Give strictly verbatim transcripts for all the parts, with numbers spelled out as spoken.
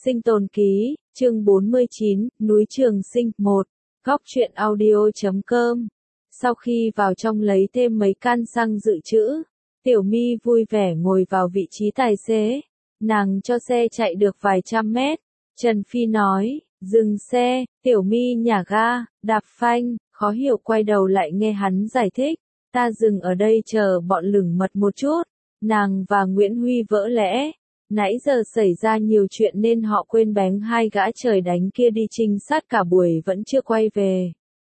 Sinh tồn ký, chương bốn mươi chín, núi Trường Sinh, một. Góc truyện audio chấm com. Sau khi vào trong lấy thêm mấy can xăng dự trữ, Tiểu My vui vẻ ngồi vào vị trí tài xế. Nàng cho xe chạy được vài trăm mét. Trần Phi nói, dừng xe, Tiểu My nhả ga, đạp phanh, khó hiểu quay đầu lại nghe hắn giải thích. Ta dừng ở đây chờ bọn lửng mật một chút. Nàng và Nguyễn Huy vỡ lẽ. Nãy giờ xảy ra nhiều chuyện nên họ quên bén hai gã trời đánh kia đi trinh sát cả buổi vẫn chưa quay về.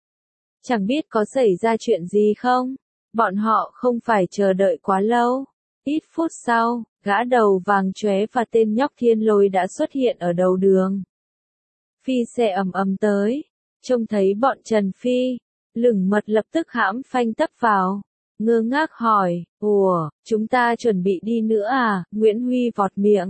Chẳng biết có xảy ra chuyện gì không? Bọn họ không phải chờ đợi quá lâu. Ít phút sau, gã đầu vàng chóe và tên nhóc Thiên Lôi đã xuất hiện ở đầu đường. Phi xe ầm ầm tới. Trông thấy bọn Trần Phi, lửng mật lập tức hãm phanh tấp vào. Ngơ ngác hỏi, ủa, chúng ta chuẩn bị đi nữa à? Nguyễn Huy vọt miệng.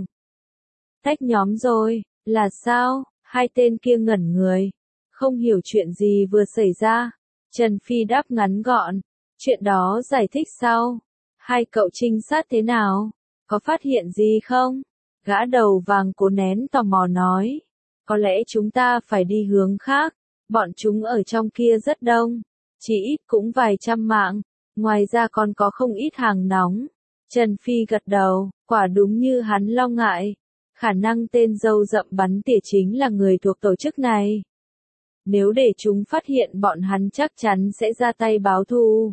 Tách nhóm rồi, là sao? Hai tên kia ngẩn người. Không hiểu chuyện gì vừa xảy ra. Trần Phi đáp ngắn gọn. Chuyện đó giải thích sau. Hai cậu trinh sát thế nào? Có phát hiện gì không? Gã đầu vàng cố nén tò mò nói. Có lẽ chúng ta phải đi hướng khác. Bọn chúng ở trong kia rất đông. Chỉ ít cũng vài trăm mạng. Ngoài ra còn có không ít hàng nóng. Trần Phi gật đầu, quả đúng như hắn lo ngại. Khả năng tên râu rậm bắn tỉa chính là người thuộc tổ chức này. Nếu để chúng phát hiện bọn hắn chắc chắn sẽ ra tay báo thù.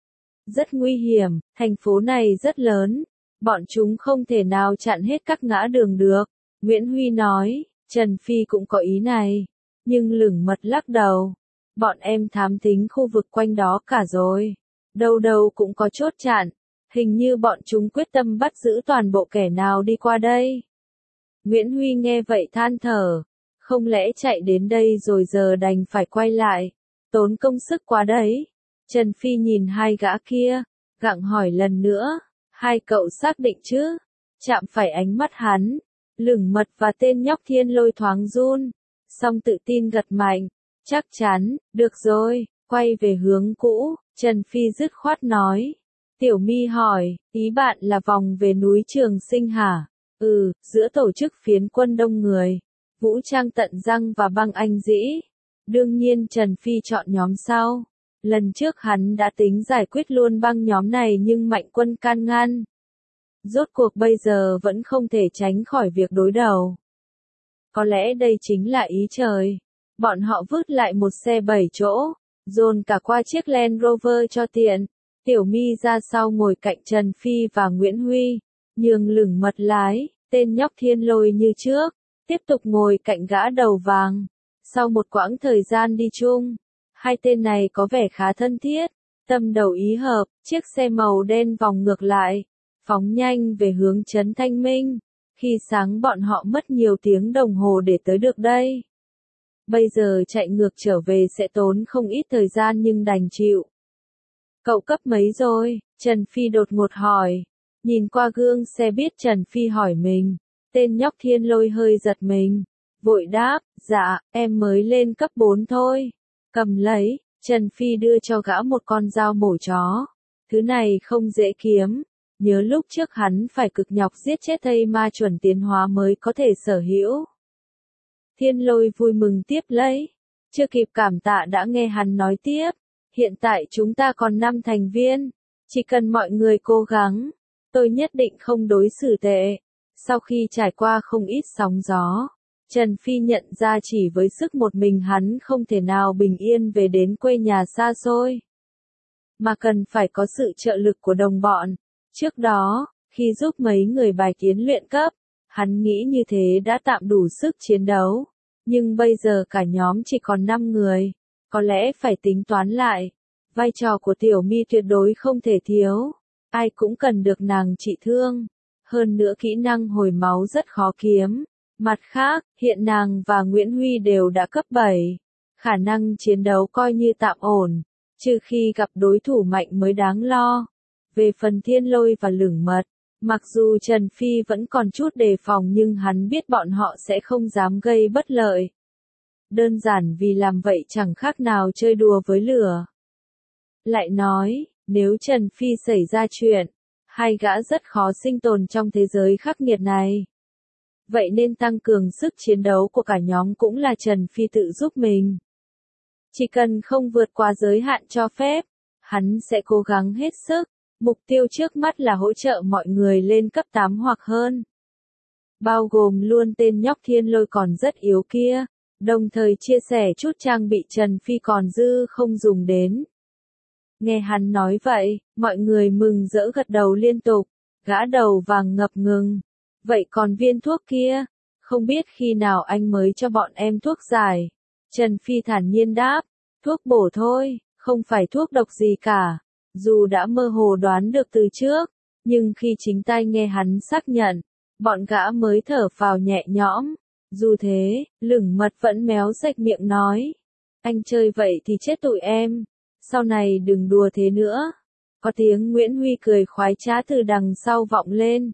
Rất nguy hiểm, thành phố này rất lớn. Bọn chúng không thể nào chặn hết các ngã đường được. Nguyễn Huy nói, Trần Phi cũng có ý này. Nhưng lửng mật lắc đầu. Bọn em thám thính khu vực quanh đó cả rồi. Đâu đâu cũng có chốt chặn, hình như bọn chúng quyết tâm bắt giữ toàn bộ kẻ nào đi qua đây. Nguyễn Huy nghe vậy than thở, không lẽ chạy đến đây rồi giờ đành phải quay lại, tốn công sức quá đấy. Trần Phi nhìn hai gã kia, gặng hỏi lần nữa, hai cậu xác định chứ? Chạm phải ánh mắt hắn, lửng mật và tên nhóc Thiên Lôi thoáng run, song tự tin gật mạnh, chắc chắn, được rồi, quay về hướng cũ. Trần Phi dứt khoát nói. Tiểu My hỏi, ý bạn là vòng về núi Trường Sinh hả? Ừ, giữa tổ chức phiến quân đông người, vũ trang tận răng và băng anh dĩ. Đương nhiên Trần Phi chọn nhóm sau. Lần trước hắn đã tính giải quyết luôn băng nhóm này nhưng mạnh quân can ngăn. Rốt cuộc bây giờ vẫn không thể tránh khỏi việc đối đầu. Có lẽ đây chính là ý trời. Bọn họ vứt lại một xe bảy chỗ. Dồn cả qua chiếc Land Rover cho tiện. Tiểu My ra sau ngồi cạnh Trần Phi và Nguyễn Huy. Nhường lửng mật lái, tên nhóc Thiên Lôi như trước. Tiếp tục ngồi cạnh gã đầu vàng. Sau một quãng thời gian đi chung, hai tên này có vẻ khá thân thiết. Tâm đầu ý hợp, chiếc xe màu đen vòng ngược lại. Phóng nhanh về hướng trấn Thanh Minh. Khi sáng bọn họ mất nhiều tiếng đồng hồ để tới được đây. Bây giờ chạy ngược trở về sẽ tốn không ít thời gian nhưng đành chịu. Cậu cấp mấy rồi? Trần Phi đột ngột hỏi. Nhìn qua gương xe biết Trần Phi hỏi mình. Tên nhóc Thiên Lôi hơi giật mình. Vội đáp, dạ, em mới lên cấp bốn thôi. Cầm lấy, Trần Phi đưa cho gã một con dao mổ chó. Thứ này không dễ kiếm. Nhớ lúc trước hắn phải cực nhọc giết chết thây ma chuẩn tiến hóa mới có thể sở hữu. Thiên Lôi vui mừng tiếp lấy. Chưa kịp cảm tạ đã nghe hắn nói tiếp. Hiện tại chúng ta còn năm thành viên. Chỉ cần mọi người cố gắng, tôi nhất định không đối xử tệ. Sau khi trải qua không ít sóng gió, Trần Phi nhận ra chỉ với sức một mình hắn không thể nào bình yên về đến quê nhà xa xôi. Mà cần phải có sự trợ lực của đồng bọn. Trước đó, khi giúp mấy người bài kiến luyện cấp, hắn nghĩ như thế đã tạm đủ sức chiến đấu. Nhưng bây giờ cả nhóm chỉ còn năm người. Có lẽ phải tính toán lại. Vai trò của Tiểu My tuyệt đối không thể thiếu. Ai cũng cần được nàng trị thương. Hơn nữa kỹ năng hồi máu rất khó kiếm. Mặt khác, hiện nàng và Nguyễn Huy đều đã cấp bảy. Khả năng chiến đấu coi như tạm ổn. Trừ khi gặp đối thủ mạnh mới đáng lo. Về phần Thiên Lôi và lửng mật. Mặc dù Trần Phi vẫn còn chút đề phòng nhưng hắn biết bọn họ sẽ không dám gây bất lợi. Đơn giản vì làm vậy chẳng khác nào chơi đùa với lửa. Lại nói, nếu Trần Phi xảy ra chuyện, hai gã rất khó sinh tồn trong thế giới khắc nghiệt này. vậy nên tăng cường sức chiến đấu của cả nhóm cũng là Trần Phi tự giúp mình. Chỉ cần không vượt qua giới hạn cho phép, hắn sẽ cố gắng hết sức, mục tiêu trước mắt là hỗ trợ mọi người lên cấp tám hoặc hơn. Bao gồm luôn tên nhóc Thiên Lôi còn rất yếu kia, đồng thời chia sẻ chút trang bị Trần Phi còn dư không dùng đến. Nghe hắn nói vậy, mọi người mừng rỡ gật đầu liên tục, gã đầu vàng ngập ngừng. Vậy còn viên thuốc kia, không biết khi nào anh mới cho bọn em thuốc giải. Trần Phi thản nhiên đáp, thuốc bổ thôi, không phải thuốc độc gì cả. Dù đã mơ hồ đoán được từ trước, nhưng khi chính tay nghe hắn xác nhận, bọn gã mới thở phào nhẹ nhõm. Dù thế, Lửng Mật vẫn méo sạch miệng nói, anh chơi vậy thì chết tụi em, sau này đừng đùa thế nữa. Có tiếng Nguyễn Huy cười khoái trá từ đằng sau vọng lên.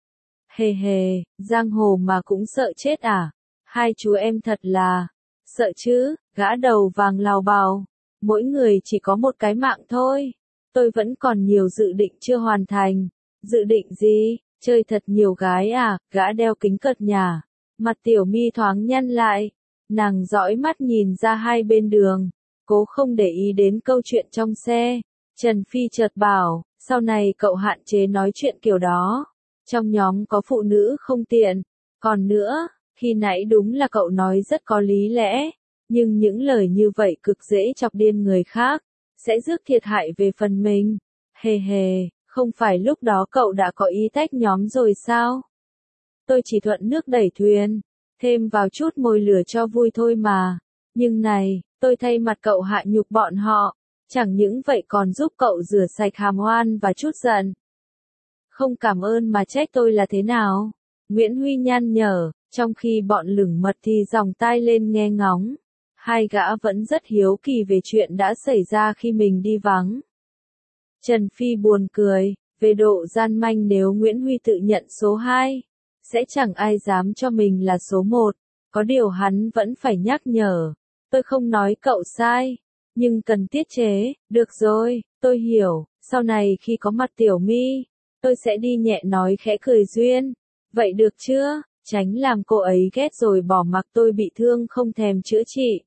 Hề hề, giang hồ mà cũng sợ chết à? Hai chú em thật là sợ chứ, gã đầu vàng lào bào. Mỗi người chỉ có một cái mạng thôi. Tôi vẫn còn nhiều dự định chưa hoàn thành. Dự định gì? Chơi thật nhiều gái à? Gã đeo kính cợt nhả. Mặt Tiểu Mi thoáng nhăn lại. Nàng dõi mắt nhìn ra hai bên đường, cố không để ý đến câu chuyện trong xe. Trần Phi chợt bảo, sau này cậu hạn chế nói chuyện kiểu đó. Trong nhóm có phụ nữ không tiện. Còn nữa, khi nãy đúng là cậu nói rất có lý lẽ, nhưng những lời như vậy cực dễ chọc điên người khác, sẽ rước thiệt hại về phần mình. Hề hề, không phải lúc đó cậu đã có ý tách nhóm rồi sao? Tôi chỉ thuận nước đẩy thuyền, thêm vào chút mồi lửa cho vui thôi mà. Nhưng này, tôi thay mặt cậu hạ nhục bọn họ, chẳng những vậy còn giúp cậu rửa sạch hàm oan và chút giận. Không cảm ơn mà trách tôi là thế nào? Nguyễn Huy nhăn nhở, trong khi bọn Lửng Mật thì dòng tai lên nghe ngóng. Hai gã vẫn rất hiếu kỳ về chuyện đã xảy ra khi mình đi vắng. Trần Phi buồn cười, về độ gian manh nếu Nguyễn Huy tự nhận số hai, sẽ chẳng ai dám cho mình là số một. Có điều hắn vẫn phải nhắc nhở, tôi không nói cậu sai, nhưng cần tiết chế. Được rồi, tôi hiểu, sau này khi có mặt Tiểu Mi, tôi sẽ đi nhẹ nói khẽ cười duyên. Vậy được chưa? Tránh làm cô ấy ghét rồi bỏ mặc tôi bị thương không thèm chữa trị.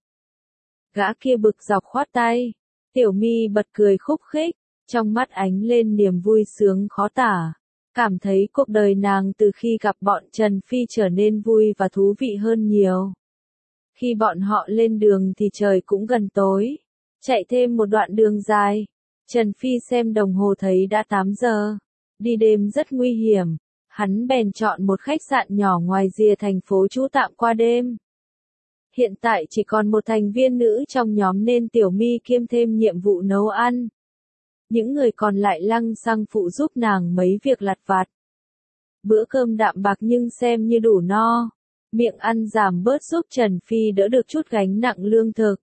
Gã kia bực dọc khoát tay. Tiểu Mi bật cười khúc khích, trong mắt ánh lên niềm vui sướng khó tả. Cảm thấy cuộc đời nàng từ khi gặp bọn Trần Phi trở nên vui và thú vị hơn nhiều. Khi bọn họ lên đường thì trời cũng gần tối. Chạy thêm một đoạn đường dài. Trần Phi xem đồng hồ thấy đã tám giờ. Đi đêm rất nguy hiểm. Hắn bèn chọn một khách sạn nhỏ ngoài rìa thành phố trú tạm qua đêm. Hiện tại chỉ còn một thành viên nữ trong nhóm nên Tiểu Mi kiêm thêm nhiệm vụ nấu ăn. Những người còn lại lăng xăng phụ giúp nàng mấy việc lặt vặt. Bữa cơm đạm bạc nhưng xem như đủ no. Miệng ăn giảm bớt giúp Trần Phi đỡ được chút gánh nặng lương thực.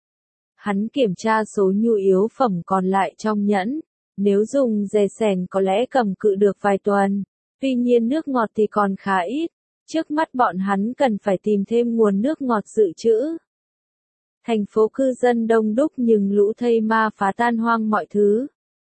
Hắn kiểm tra số nhu yếu phẩm còn lại trong nhẫn. Nếu dùng dè sèn có lẽ cầm cự được vài tuần. Tuy nhiên nước ngọt thì còn khá ít. Trước mắt bọn hắn cần phải tìm thêm nguồn nước ngọt dự trữ. Thành phố cư dân đông đúc nhưng lũ thây ma phá tan hoang mọi thứ.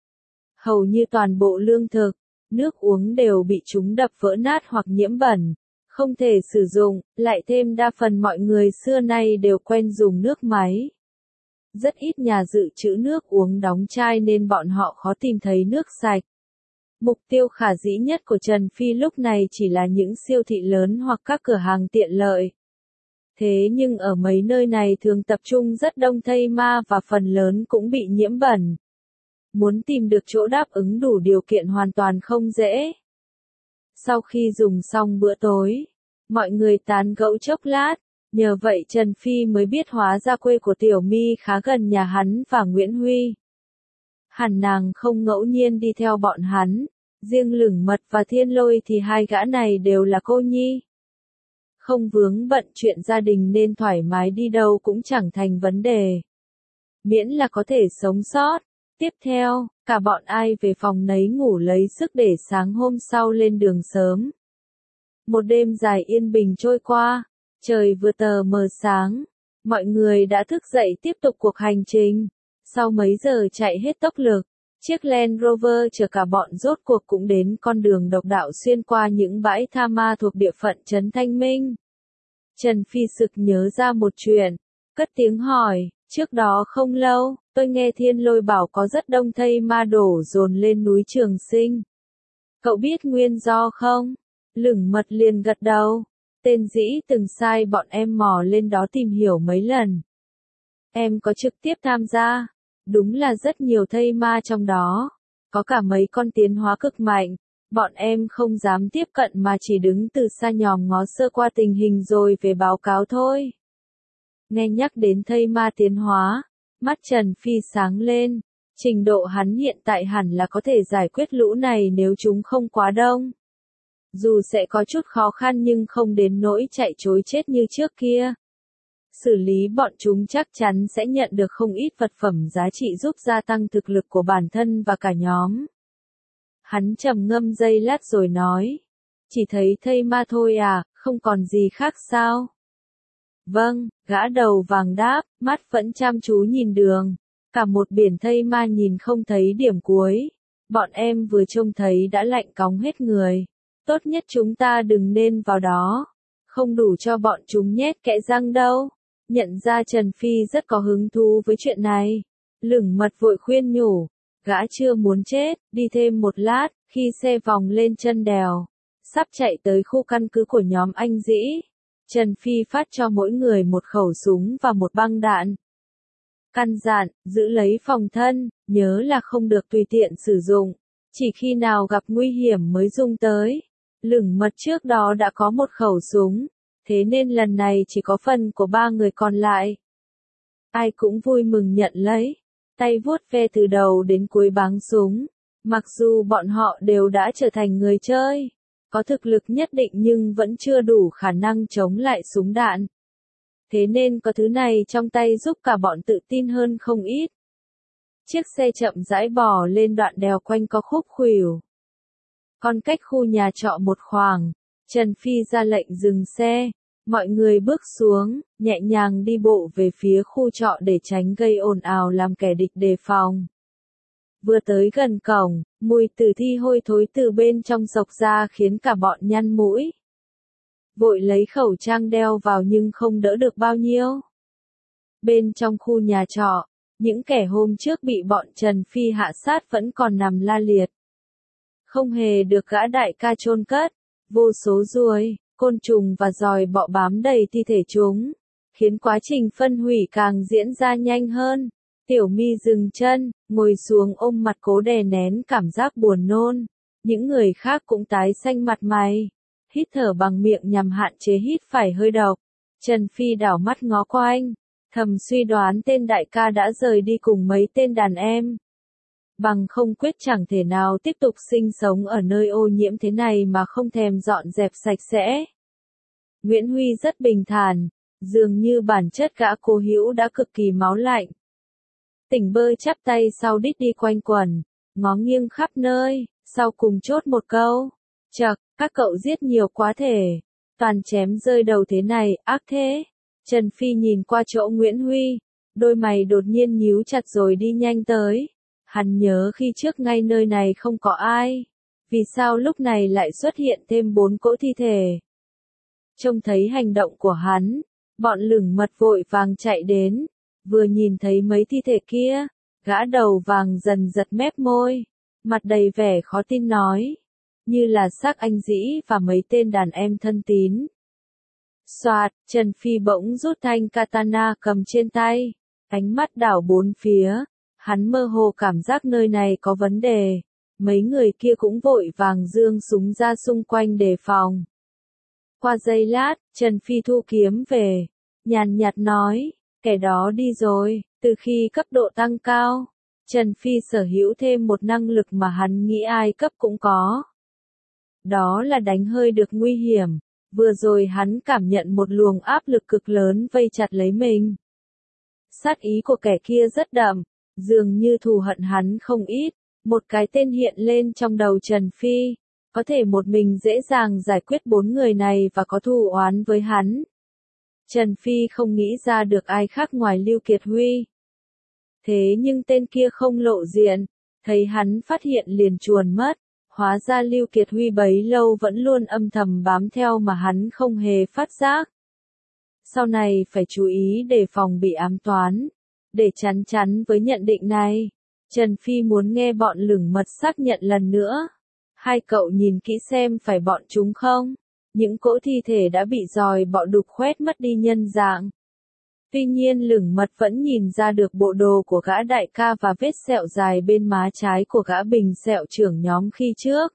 Hầu như toàn bộ lương thực, nước uống đều bị chúng đập vỡ nát hoặc nhiễm bẩn, không thể sử dụng, lại thêm đa phần mọi người xưa nay đều quen dùng nước máy. Rất ít nhà dự trữ nước uống đóng chai nên bọn họ khó tìm thấy nước sạch. Mục tiêu khả dĩ nhất của Trần Phi lúc này chỉ là những siêu thị lớn hoặc các cửa hàng tiện lợi. Thế nhưng ở mấy nơi này thường tập trung rất đông thây ma và phần lớn cũng bị nhiễm bẩn. Muốn tìm được chỗ đáp ứng đủ điều kiện hoàn toàn không dễ. Sau khi dùng xong bữa tối, mọi người tán gẫu chốc lát, nhờ vậy Trần Phi mới biết hóa ra quê của Tiểu Mi khá gần nhà hắn và Nguyễn Huy. Hẳn nàng không ngẫu nhiên đi theo bọn hắn, riêng Lửng Mật và Thiên Lôi thì hai gã này đều là cô nhi. Không vướng bận chuyện gia đình nên thoải mái đi đâu cũng chẳng thành vấn đề. Miễn là có thể sống sót. Tiếp theo, cả bọn ai về phòng nấy ngủ lấy sức để sáng hôm sau lên đường sớm. Một đêm dài yên bình trôi qua, trời vừa tờ mờ sáng, mọi người đã thức dậy tiếp tục cuộc hành trình. Sau mấy giờ chạy hết tốc lực, Chiếc Land Rover chở cả bọn rốt cuộc cũng đến con đường độc đạo xuyên qua những bãi tha ma thuộc địa phận trấn Thanh Minh. Trần Phi sực nhớ ra một chuyện, cất tiếng hỏi, trước đó không lâu, tôi nghe Thiên Lôi bảo có rất đông thây ma đổ dồn lên núi Trường Sinh. Cậu biết nguyên do không? Lửng Mật liền gật đầu. Tên dĩ từng sai bọn em mò lên đó tìm hiểu mấy lần. Em có trực tiếp tham gia. Đúng là rất nhiều thây ma trong đó. Có cả mấy con tiến hóa cực mạnh. Bọn em không dám tiếp cận mà chỉ đứng từ xa nhòm ngó sơ qua tình hình rồi về báo cáo thôi. Nghe nhắc đến thây ma tiến hóa, mắt Trần Phi sáng lên. Trình độ hắn hiện tại hẳn là có thể giải quyết lũ này nếu chúng không quá đông. Dù sẽ có chút khó khăn nhưng không đến nỗi chạy trối chết như trước kia. Xử lý bọn chúng chắc chắn sẽ nhận được không ít vật phẩm giá trị giúp gia tăng thực lực của bản thân và cả nhóm. Hắn trầm ngâm giây lát rồi nói. Chỉ thấy thây ma thôi à, không còn gì khác sao? Vâng, gã đầu vàng đáp, mắt vẫn chăm chú nhìn đường. Cả một biển thây ma nhìn không thấy điểm cuối. Bọn em vừa trông thấy đã lạnh cóng hết người. Tốt nhất chúng ta đừng nên vào đó. Không đủ cho bọn chúng nhét kẽ răng đâu. Nhận ra Trần Phi rất có hứng thú với chuyện này. Lửng Mật vội khuyên nhủ. Gã chưa muốn chết, đi thêm một lát, khi xe vòng lên chân đèo. Sắp chạy tới khu căn cứ của nhóm anh Dĩ. Trần Phi phát cho mỗi người một khẩu súng và một băng đạn. Căn dặn, giữ lấy phòng thân, nhớ là không được tùy tiện sử dụng. Chỉ khi nào gặp nguy hiểm mới dùng tới. Lửng Mật trước đó đã có một khẩu súng. Thế nên lần này chỉ có phần của ba người còn lại. Ai cũng vui mừng nhận lấy. Tay vuốt ve từ đầu đến cuối báng súng. Mặc dù bọn họ đều đã trở thành người chơi. Có thực lực nhất định nhưng vẫn chưa đủ khả năng chống lại súng đạn. Thế nên có thứ này trong tay giúp cả bọn tự tin hơn không ít. Chiếc xe chậm rãi bò lên đoạn đèo quanh co khúc khuỷu. Còn cách khu nhà trọ một khoảng, Trần Phi ra lệnh dừng xe. Mọi người bước xuống, nhẹ nhàng đi bộ về phía khu trọ để tránh gây ồn ào làm kẻ địch đề phòng. Vừa tới gần cổng, mùi tử thi hôi thối từ bên trong xộc ra khiến cả bọn nhăn mũi. Vội lấy khẩu trang đeo vào nhưng không đỡ được bao nhiêu. Bên trong khu nhà trọ, những kẻ hôm trước bị bọn Trần Phi hạ sát vẫn còn nằm la liệt. Không hề được gã đại ca chôn cất, vô số ruồi, côn trùng và giòi bọ bám đầy thi thể chúng, khiến quá trình phân hủy càng diễn ra nhanh hơn. Tiểu My dừng chân, ngồi xuống ôm mặt cố đè nén cảm giác buồn nôn. Những người khác cũng tái xanh mặt mày, hít thở bằng miệng nhằm hạn chế hít phải hơi độc. Trần Phi đảo mắt ngó quanh, thầm suy đoán tên đại ca đã rời đi cùng mấy tên đàn em. Bằng không quyết chẳng thể nào tiếp tục sinh sống ở nơi ô nhiễm thế này mà không thèm dọn dẹp sạch sẽ. Nguyễn Huy rất bình thản, dường như bản chất gã cố hữu đã cực kỳ máu lạnh. Tỉnh bơ chắp tay sau đít đi quanh quần, ngó nghiêng khắp nơi, sau cùng chốt một câu. Chậc, các cậu giết nhiều quá thể. Toàn chém rơi đầu thế này, ác thế. Trần Phi nhìn qua chỗ Nguyễn Huy, đôi mày đột nhiên nhíu chặt rồi đi nhanh tới. Hắn nhớ khi trước ngay nơi này không có ai. Vì sao lúc này lại xuất hiện thêm bốn cỗ thi thể? Trông thấy hành động của hắn, bọn Lửng Mật vội vàng chạy đến. Vừa nhìn thấy mấy thi thể kia, gã đầu vàng dần giật mép môi, mặt đầy vẻ khó tin nói, như là xác anh Dĩ và mấy tên đàn em thân tín. Soạt, Trần Phi bỗng rút thanh katana cầm trên tay, ánh mắt đảo bốn phía, hắn mơ hồ cảm giác nơi này có vấn đề, mấy người kia cũng vội vàng giương súng ra xung quanh đề phòng. Qua giây lát, Trần Phi thu kiếm về, nhàn nhạt nói, kẻ đó đi rồi. Từ khi cấp độ tăng cao, Trần Phi sở hữu thêm một năng lực mà hắn nghĩ ai cấp cũng có. Đó là đánh hơi được nguy hiểm. Vừa rồi hắn cảm nhận một luồng áp lực cực lớn vây chặt lấy mình. Sát ý của kẻ kia rất đậm, dường như thù hận hắn không ít. Một cái tên hiện lên trong đầu Trần Phi, có thể một mình dễ dàng giải quyết bốn người này và có thù oán với hắn. Trần Phi không nghĩ ra được ai khác ngoài Lưu Kiệt Huy. Thế nhưng tên kia không lộ diện, Thấy hắn phát hiện liền chuồn mất, hóa ra Lưu Kiệt Huy bấy lâu vẫn luôn âm thầm bám theo mà hắn không hề phát giác. Sau này phải chú ý để phòng bị ám toán. Để chắn chắn với nhận định này, Trần Phi muốn nghe bọn Lửng Mật xác nhận lần nữa. Hai cậu nhìn kỹ xem phải bọn chúng không? Những cỗ thi thể đã bị giòi bọ đục khoét mất đi nhân dạng. Tuy nhiên Lửng Mật vẫn nhìn ra được bộ đồ của gã đại ca và vết sẹo dài bên má trái của gã bình sẹo trưởng nhóm khi trước.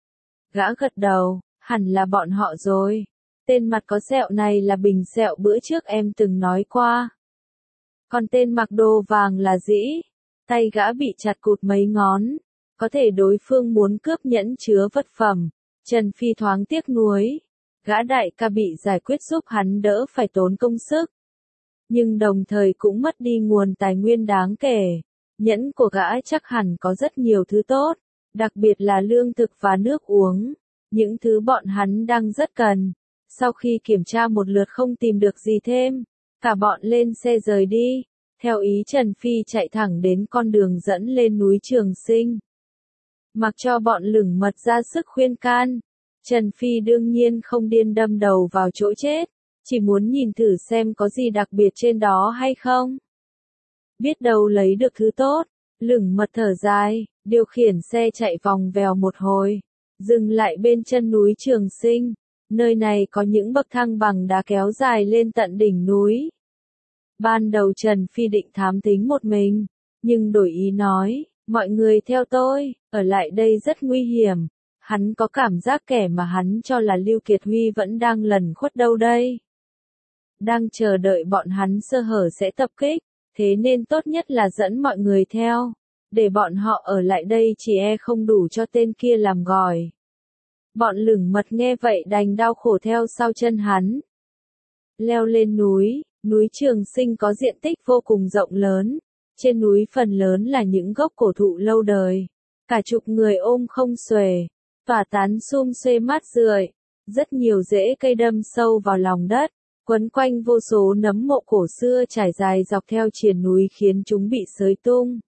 Gã gật đầu, hẳn là bọn họ rồi. Tên mặt có sẹo này là bình sẹo bữa trước em từng nói qua. Còn tên mặc đồ vàng là Dĩ. Tay gã bị chặt cụt mấy ngón. Có thể đối phương muốn cướp nhẫn chứa vật phẩm. Trần Phi thoáng tiếc nuối. Gã đại ca bị giải quyết giúp hắn đỡ phải tốn công sức. Nhưng đồng thời cũng mất đi nguồn tài nguyên đáng kể. Nhẫn của gã chắc hẳn có rất nhiều thứ tốt. Đặc biệt là lương thực và nước uống. Những thứ bọn hắn đang rất cần. Sau khi kiểm tra một lượt không tìm được gì thêm, cả bọn lên xe rời đi, theo ý Trần Phi chạy thẳng đến con đường dẫn lên núi Trường Sinh. Mặc cho bọn Lửng Mật ra sức khuyên can, Trần Phi đương nhiên không điên đâm đầu vào chỗ chết, chỉ muốn nhìn thử xem có gì đặc biệt trên đó hay không. Biết đâu lấy được thứ tốt, Lửng Mật thở dài, điều khiển xe chạy vòng vèo một hồi, dừng lại bên chân núi Trường Sinh. Nơi này có những bậc thang bằng đá kéo dài lên tận đỉnh núi. Ban đầu Trần Phi định thám thính một mình, nhưng đổi ý nói, mọi người theo tôi, ở lại đây rất nguy hiểm. Hắn có cảm giác kẻ mà hắn cho là Lưu Kiệt Huy vẫn đang lẩn khuất đâu đây. Đang chờ đợi bọn hắn sơ hở sẽ tập kích, thế nên tốt nhất là dẫn mọi người theo. Để bọn họ ở lại đây chỉ e không đủ cho tên kia làm gỏi. Bọn Lửng Mật nghe vậy đành đau khổ theo sau chân hắn. Leo lên núi, núi Trường Sinh có diện tích vô cùng rộng lớn. Trên núi phần lớn là những gốc cổ thụ lâu đời. Cả chục người ôm không xuề, tỏa tán sum xuê mát rượi. Rất nhiều rễ cây đâm sâu vào lòng đất, quấn quanh vô số nấm mộ cổ xưa trải dài dọc theo triền núi khiến chúng bị xới tung.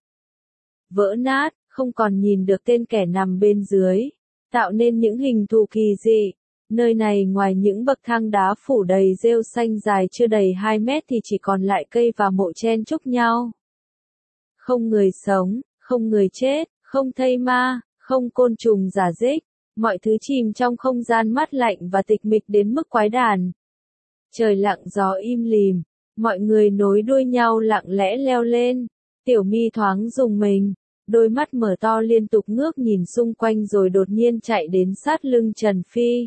Vỡ nát, không còn nhìn được tên kẻ nằm bên dưới. Tạo nên những hình thù kỳ dị. Nơi này ngoài những bậc thang đá phủ đầy rêu xanh dài chưa đầy hai mét thì chỉ còn lại cây và mộ chen chúc nhau. Không người sống, không người chết, không thây ma, không côn trùng rả rích. Mọi thứ chìm trong không gian mát lạnh và tịch mịch đến mức quái đản. Trời lặng gió im lìm. Mọi người nối đuôi nhau lặng lẽ leo lên. Tiểu Mi thoáng rùng mình. Đôi mắt mở to liên tục ngước nhìn xung quanh rồi đột nhiên chạy đến sát lưng Trần Phi.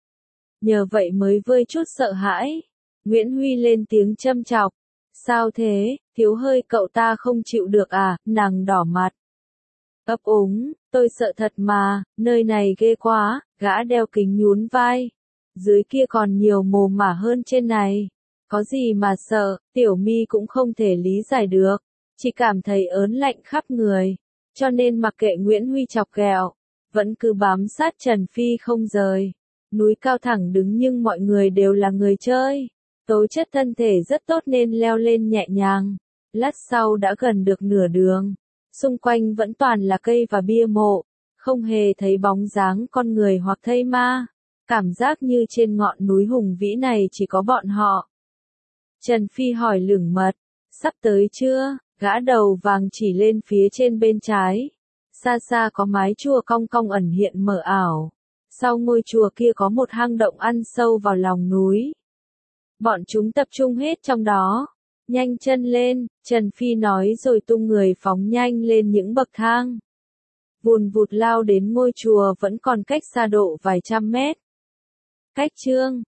Nhờ vậy mới vơi chút sợ hãi. Nguyễn Huy lên tiếng châm chọc. Sao thế, thiếu hơi cậu ta không chịu được à, nàng đỏ mặt. Ấp úng, tôi sợ thật mà, nơi này ghê quá, gã đeo kính nhún vai. Dưới kia còn nhiều mồ mả hơn trên này. Có gì mà sợ, Tiểu Mi cũng không thể lý giải được. Chỉ cảm thấy ớn lạnh khắp người. Cho nên mặc kệ Nguyễn Huy chọc ghẹo, vẫn cứ bám sát Trần Phi không rời. Núi cao thẳng đứng nhưng mọi người đều là người chơi. Tố chất thân thể rất tốt nên leo lên nhẹ nhàng. Lát sau đã gần được nửa đường. Xung quanh vẫn toàn là cây và bia mộ. Không hề thấy bóng dáng con người hoặc thây ma. Cảm giác như trên ngọn núi hùng vĩ này chỉ có bọn họ. Trần Phi hỏi Lửng Mật, sắp tới chưa? Gã đầu vàng chỉ lên phía trên bên trái. Xa xa có mái chùa cong cong ẩn hiện mờ ảo. Sau ngôi chùa kia có một hang động ăn sâu vào lòng núi. Bọn chúng tập trung hết trong đó. Nhanh chân lên, Trần Phi nói rồi tung người phóng nhanh lên những bậc thang. Vùn vụt lao đến ngôi chùa vẫn còn cách xa độ vài trăm mét. Cách chương